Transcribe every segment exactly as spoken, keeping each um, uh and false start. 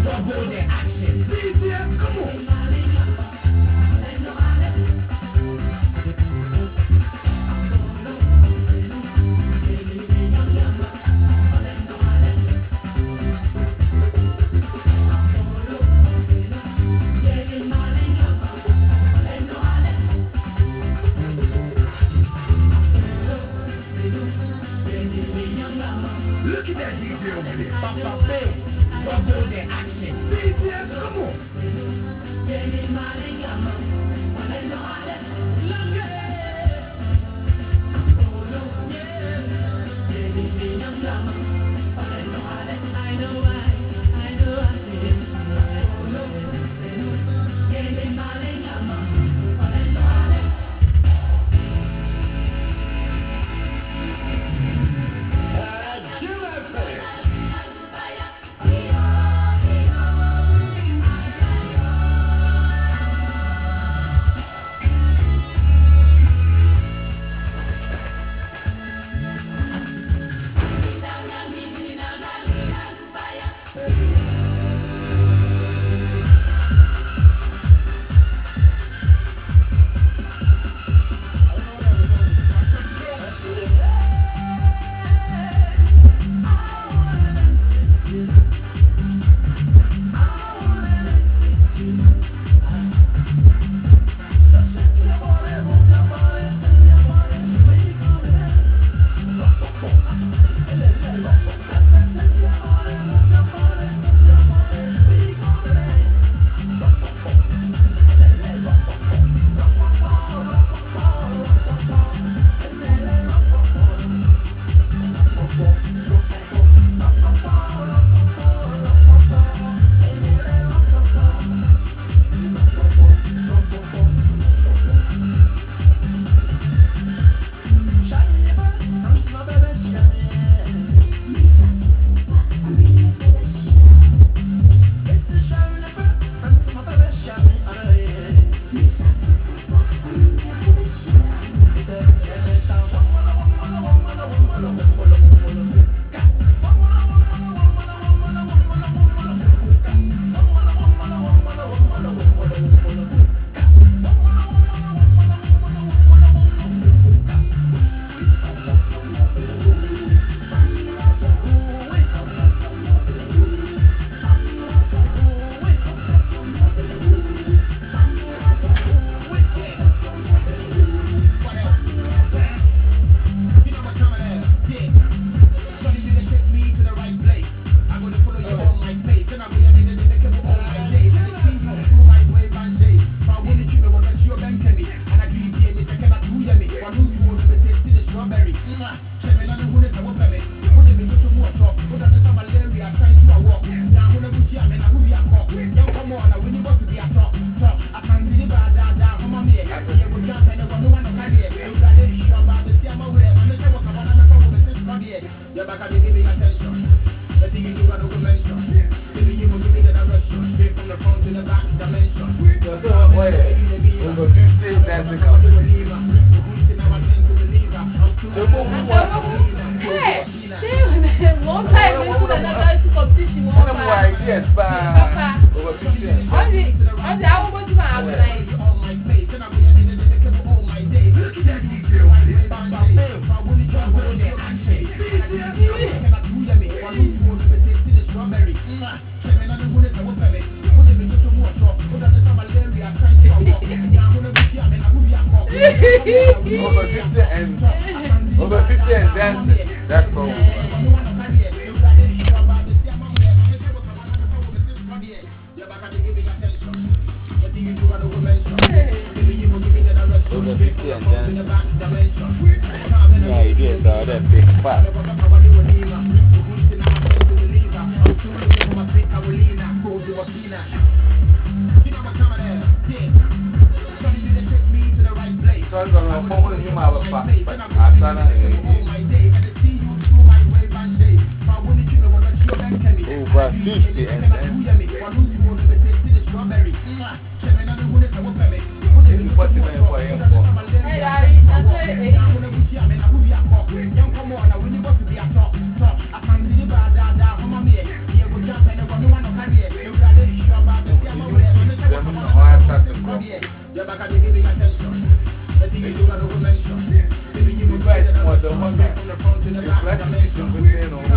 Double the action. D J, come on. Look at that D J over there. Papa Bill. Double the action. D J, come on. Over fifty and over fifty and dancing. That's all. Over fifty and dancing. Yeah, it is uh, that big fat. So I'm going to follow you my past, but Asana over fifty and dancing. What's the name for him? Hey, Larry, that's what it is. You guys want the one man. It's like to see some good on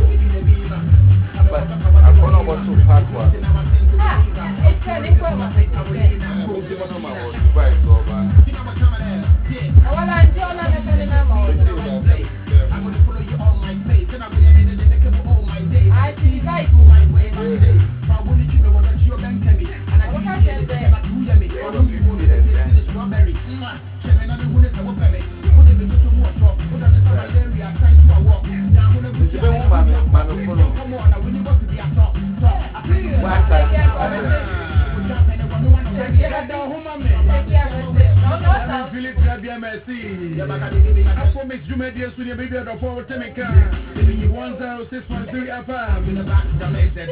but I'm going to go to part one. It's turning from us. I'm going to go to my own device over. I want to join on the phone. I'm going to follow you all my face. And I'm going to do all my days. I see you guys. I want to know what you're going to me. And I can't tell them that you hear me. I don't want to see the strawberry. Chairman, I don't want to talk about me. Put them into some water. Put them in some area. Time to a walk. Now, when I'm going to go, come on. I really want to be a top. What's that? I promise you made this with your baby of four Timika. one oh six point three F M in the back of the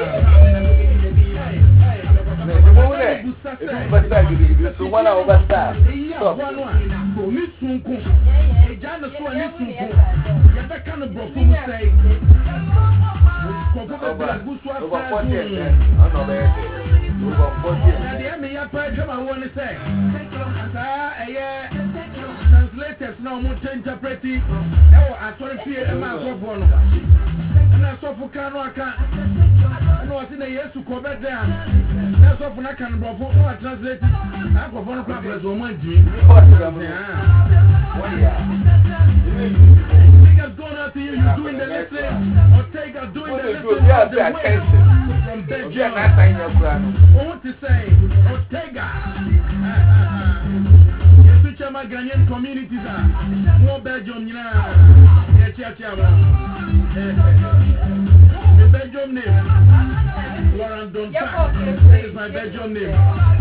down. So one over star. So one one. Miss Sunku. A Janus one is Sunku. You're that kind of bro who say. Over forty and ten. I know that. Over forty and ten. The Emmy up I want to say. Translators now more interpreting. Now I saw the fear and my microphone. And I saw for Kano I can't. I know I see the yes to cover down. That's off when I can go for no translate. I go for no problems or my dream. Niggas going out to you, you doing the listening. Or take us doing the listening. Yeah, pay attention. From Belgium. Yeah, not saying your plan. What to say? Ortega. Yes, which are my Ghanaian communities are. More Belgium, you know. Yeah, chia chia. The Belgium name. Lauren Dontan. That is my Belgium name.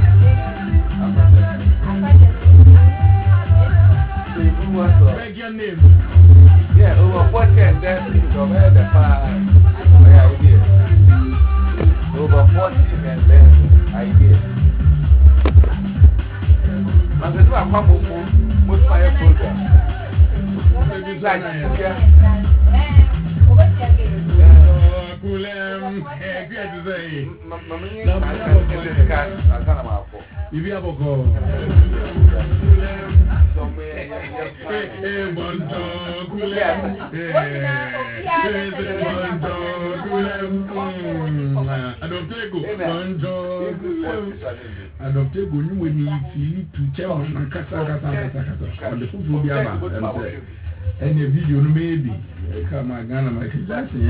Belgian name. Yeah, over forty and then over the five. My idea. Over forty and then idea. I'm going to have a move, most fire program. If you have a go, Adoptego, you will need to tell on Casa Casa Casa Casa on the food and the video maybe come my Ghana Michael Jackson.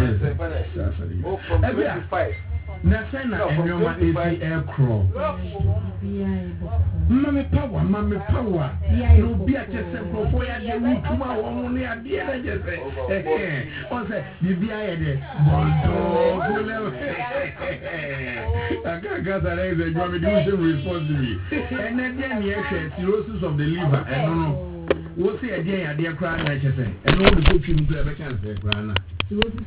Yes, Nasana and your man is the aircraft. Mammy power, mammy power. No be at yourself before you root tomorrow only at the end. Just say, on say, you be a day. I can't gas an eggs and you want me to do some responsibly. And then the actual cirrhosis of the liver. I don't know. We'll see a day at the crying, like I say. And all the good people have a chance to cry.